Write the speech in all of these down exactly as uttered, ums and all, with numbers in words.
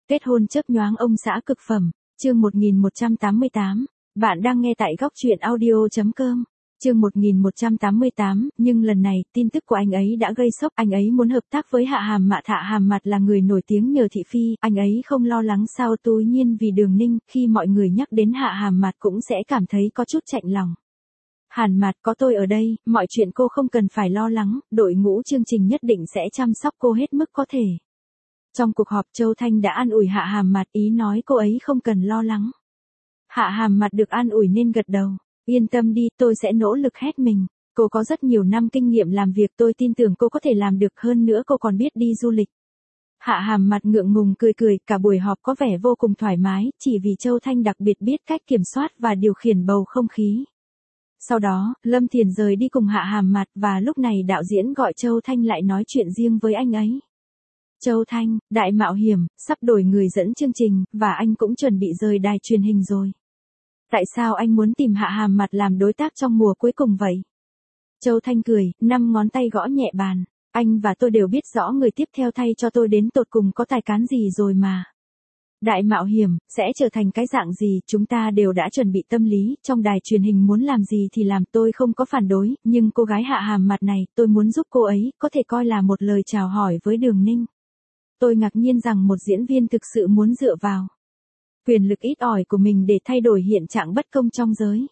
Kết hôn chớp nhoáng ông xã cực phẩm, chương một nghìn một trăm tám mươi tám. Bạn đang nghe tại góc truyện audio chấm com. Chương một nghìn một trăm tám mươi tám, nhưng lần này, tin tức của anh ấy đã gây sốc, anh ấy muốn hợp tác với Hạ Hàm Mạt. Hạ Hàm Mạt là người nổi tiếng nhờ thị phi, anh ấy không lo lắng sao tuy nhiên vì Đường Ninh, khi mọi người nhắc đến Hạ Hàm Mạt cũng sẽ cảm thấy có chút chạnh lòng. Hàn Mạt, có tôi ở đây, mọi chuyện cô không cần phải lo lắng, đội ngũ chương trình nhất định sẽ chăm sóc cô hết mức có thể. Trong cuộc họp Châu Thanh đã an ủi Hạ Hàm Mạt, ý nói cô ấy không cần lo lắng. Hạ Hàm Mạt được an ủi nên gật đầu. Yên tâm đi, tôi sẽ nỗ lực hết mình. Cô có rất nhiều năm kinh nghiệm làm việc, tôi tin tưởng cô có thể làm được, hơn nữa cô còn biết đi du lịch. Hạ Hàm Mạt ngượng ngùng cười cười, cả buổi họp có vẻ vô cùng thoải mái, chỉ vì Châu Thanh đặc biệt biết cách kiểm soát và điều khiển bầu không khí. Sau đó, Lâm Thiền rời đi cùng Hạ Hàm Mạt và lúc này đạo diễn gọi Châu Thanh lại nói chuyện riêng với anh ấy. Châu Thanh, Đại Mạo Hiểm, sắp đổi người dẫn chương trình, và anh cũng chuẩn bị rời đài truyền hình rồi. Tại sao anh muốn tìm Hạ Hàm Mạt làm đối tác trong mùa cuối cùng vậy? Châu Thanh cười, năm ngón tay gõ nhẹ bàn. Anh và tôi đều biết rõ người tiếp theo thay cho tôi đến tột cùng có tài cán gì rồi mà. Đại Mạo Hiểm, sẽ trở thành cái dạng gì, chúng ta đều đã chuẩn bị tâm lý, trong đài truyền hình muốn làm gì thì làm, tôi không có phản đối, nhưng cô gái Hạ Hàm Mạt này, tôi muốn giúp cô ấy, có thể coi là một lời chào hỏi với Đường Ninh. Tôi ngạc nhiên rằng một diễn viên thực sự muốn dựa vào quyền lực ít ỏi của mình để thay đổi hiện trạng bất công trong giới.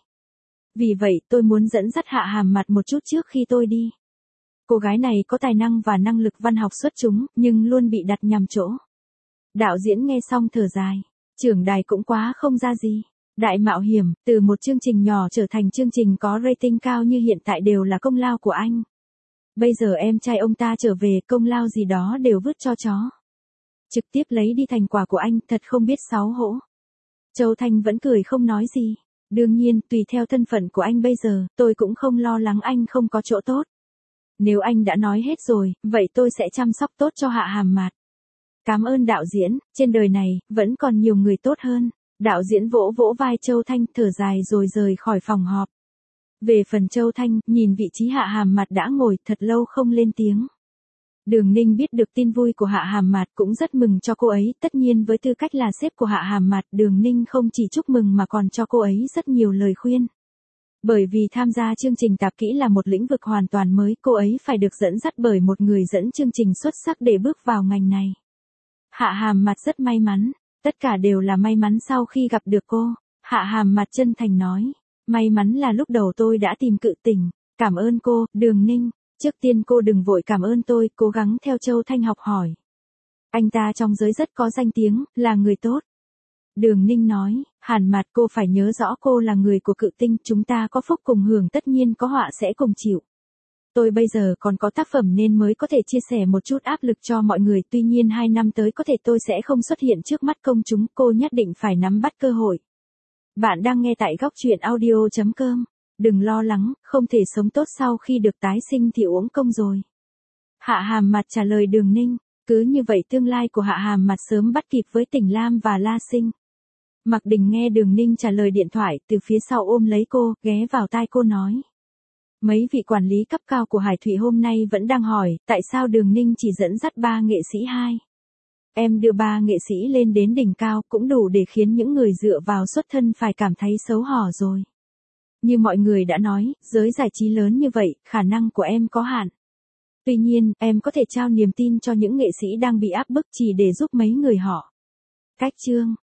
Vì vậy, tôi muốn dẫn dắt Hạ Hàm Mạt một chút trước khi tôi đi. Cô gái này có tài năng và năng lực văn học xuất chúng, nhưng luôn bị đặt nhầm chỗ. Đạo diễn nghe xong thở dài. Trưởng đài cũng quá không ra gì. Đại Mạo Hiểm, từ một chương trình nhỏ trở thành chương trình có rating cao như hiện tại đều là công lao của anh. Bây giờ em trai ông ta trở về, công lao gì đó đều vứt cho chó. Trực tiếp lấy đi thành quả của anh, thật không biết xấu hổ. Châu Thanh vẫn cười không nói gì. Đương nhiên, tùy theo thân phận của anh bây giờ, tôi cũng không lo lắng anh không có chỗ tốt. Nếu anh đã nói hết rồi, vậy tôi sẽ chăm sóc tốt cho Hạ Hàm Mạt. Cảm ơn đạo diễn, trên đời này, vẫn còn nhiều người tốt hơn. Đạo diễn vỗ vỗ vai Châu Thanh, thở dài rồi rời khỏi phòng họp. Về phần Châu Thanh, nhìn vị trí Hạ Hàm Mạt đã ngồi thật lâu không lên tiếng. Đường Ninh biết được tin vui của Hạ Hàm Mạt cũng rất mừng cho cô ấy, tất nhiên với tư cách là sếp của Hạ Hàm Mạt, Đường Ninh không chỉ chúc mừng mà còn cho cô ấy rất nhiều lời khuyên. Bởi vì tham gia chương trình tạp kỹ là một lĩnh vực hoàn toàn mới, cô ấy phải được dẫn dắt bởi một người dẫn chương trình xuất sắc để bước vào ngành này. Hạ Hàm Mạt rất may mắn, tất cả đều là may mắn sau khi gặp được cô. Hạ Hàm Mạt chân thành nói, may mắn là lúc đầu tôi đã tìm Cự Tình, cảm ơn cô, Đường Ninh. Trước tiên cô đừng vội cảm ơn tôi, cố gắng theo Châu Thanh học hỏi. Anh ta trong giới rất có danh tiếng, là người tốt. Đường Ninh nói, Hàn Mạt, cô phải nhớ rõ cô là người của Cự Tinh, chúng ta có phúc cùng hưởng, tất nhiên có họa sẽ cùng chịu. Tôi bây giờ còn có tác phẩm nên mới có thể chia sẻ một chút áp lực cho mọi người, tuy nhiên hai năm tới có thể tôi sẽ không xuất hiện trước mắt công chúng, cô nhất định phải nắm bắt cơ hội. Bạn đang nghe tại góc truyện audio chấm com. Đừng lo lắng, không thể sống tốt sau khi được tái sinh thì uổng công rồi. Hạ Hàm Mạt trả lời Đường Ninh, cứ như vậy tương lai của Hạ Hàm Mạt sớm bắt kịp với Tỉnh Lam và La Sinh. Mạc Đình nghe Đường Ninh trả lời điện thoại, từ phía sau ôm lấy cô, ghé vào tai cô nói. Mấy vị quản lý cấp cao của Hải Thụy hôm nay vẫn đang hỏi, tại sao Đường Ninh chỉ dẫn dắt ba nghệ sĩ hai. Em đưa ba nghệ sĩ lên đến đỉnh cao, cũng đủ để khiến những người dựa vào xuất thân phải cảm thấy xấu hổ rồi. Như mọi người đã nói, giới giải trí lớn như vậy, khả năng của em có hạn. Tuy nhiên, em có thể trao niềm tin cho những nghệ sĩ đang bị áp bức chỉ để giúp mấy người họ. Cách chương